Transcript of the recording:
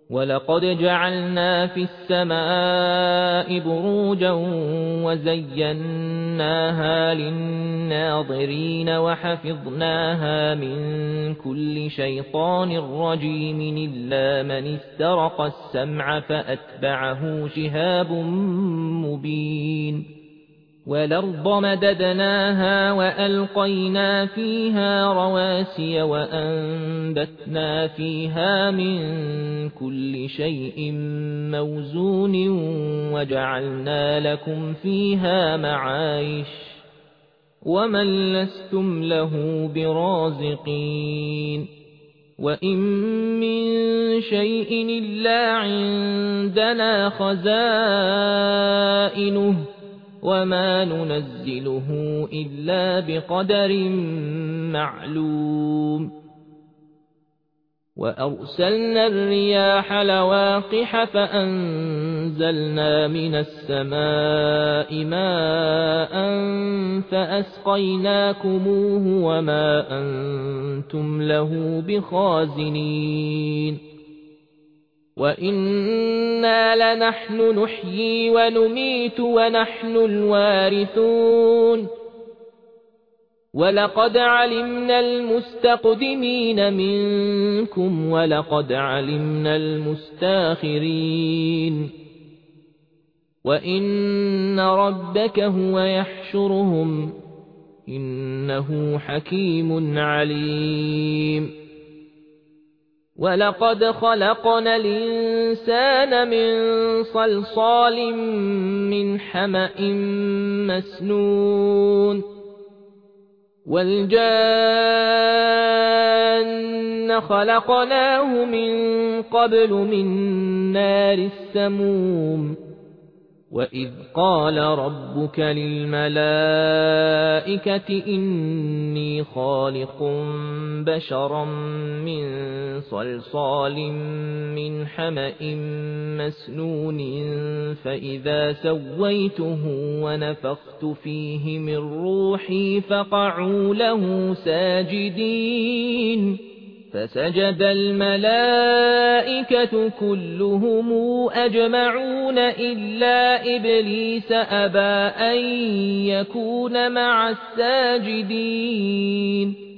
وَلَقَدْ جَعَلْنَا فِي السَّمَاءِ بُرُوجًا وَزَيَّنَّاهَا لِلنَّاظِرِينَ وَحَفِظْنَاهَا مِنْ كُلِّ شَيْطَانٍ رَجِيمٍ إِلَّا مَنِ اسْتَرَقَ السَّمْعَ فَأَتْبَعَهُ شِهَابٌ مُبِينٌ وَالْأَرْضَ مَدَدْنَاهَا وَأَلْقَيْنَا فِيهَا رَوَاسِيَ وَأَنبَتْنَا فِيهَا مِن كُلِّ شَيْءٍ مَّوْزُونٍ وَجَعَلْنَا لَكُمْ فِيهَا مَعَايِشَ وَمَن لَّسْتُمْ لَهُ بِرَازِقِينَ وَإِن مِّن شَيْءٍ إِلَّا عِندَنَا خَزَائِنُهُ وَمَا نُنَزِّلُهُ إِلَّا بِقَدَرٍ مَّعْلُومٍ وَأَرْسَلْنَا الرِّيَاحَ لَوَاقِحَ فَأَنزَلْنَا مِنَ السَّمَاءِ مَاءً فَأَسْقَيْنَاكُمُوهُ وَمَا أَنتُمْ لَهُ بِخَازِنِينَ وَإِنَّا لَنَحْنُ نُحْيِي وَنُمِيتُ وَنَحْنُ الْوَارِثُونَ وَلَقَدْ عَلِمْنَا الْمُسْتَقْدِمِينَ مِنكُمْ وَلَقَدْ عَلِمْنَا الْمُسْتَأْخِرِينَ وَإِنَّ رَبَّكَ هُوَ يَحْشُرُهُمْ إِنَّهُ حَكِيمٌ عَلِيمٌ وَلَقَدْ خَلَقْنَا الْإِنسَانَ مِنْ صَلْصَالٍ مِنْ حَمَإٍ مَسْنُونٍ وَالْجَانَّ خَلَقْنَاهُ مِنْ قَبْلُ مِنْ نَارِ السَّمُومِ وَإِذْ قَالَ رَبُّكَ لِلْمَلَائِكَةِ إِنِّي خَالِقٌ بَشَرًا مِنْ صَلْصَالٍ مِنْ حَمَإٍ مَسْنُونٍ فَإِذَا سَوَّيْتُهُ وَنَفَخْتُ فِيهِ مِنْ رُوحِي فَقَعُوا لَهُ سَاجِدِينَ فَسَجَدَ الْمَلَائِكَةُ كُلُّهُمْ أَجْمَعُونَ إِلَّا إِبْلِيسَ أَبَى أَن يَكُونَ مَعَ السَّاجِدِينَ